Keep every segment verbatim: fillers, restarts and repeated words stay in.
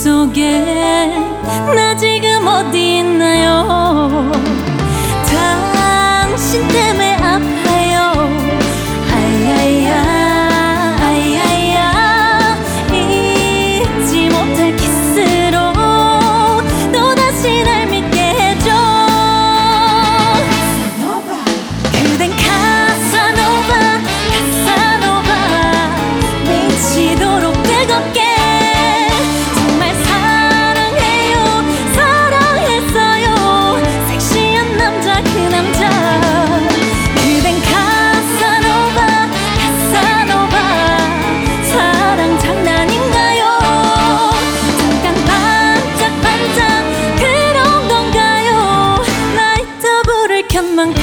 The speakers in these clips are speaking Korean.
속에 나 지금 어디 있나요? 당신 때문에 아파요. 아야야 아야야 잊지 못할 키스로 또다시 날 믿게 해줘. 그댄 카사노바 카사노바 미치도록 뜨겁게 정말 사랑해요 사랑했어요 섹시한 남자 그 남자. 그댄 카사노바 카사노바 사랑 장난인가요? 잠깐 반짝반짝 그런 건가요? 라이터 불을 켠 만큼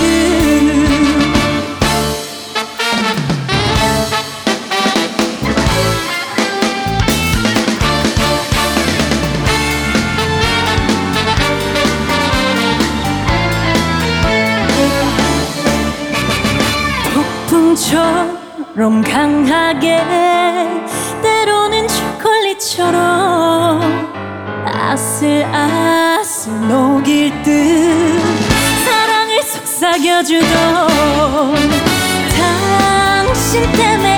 폭풍처럼 강하게 때로는 초콜릿처럼 아슬아슬 녹일 듯 사랑을 속삭여주던 당신 때문에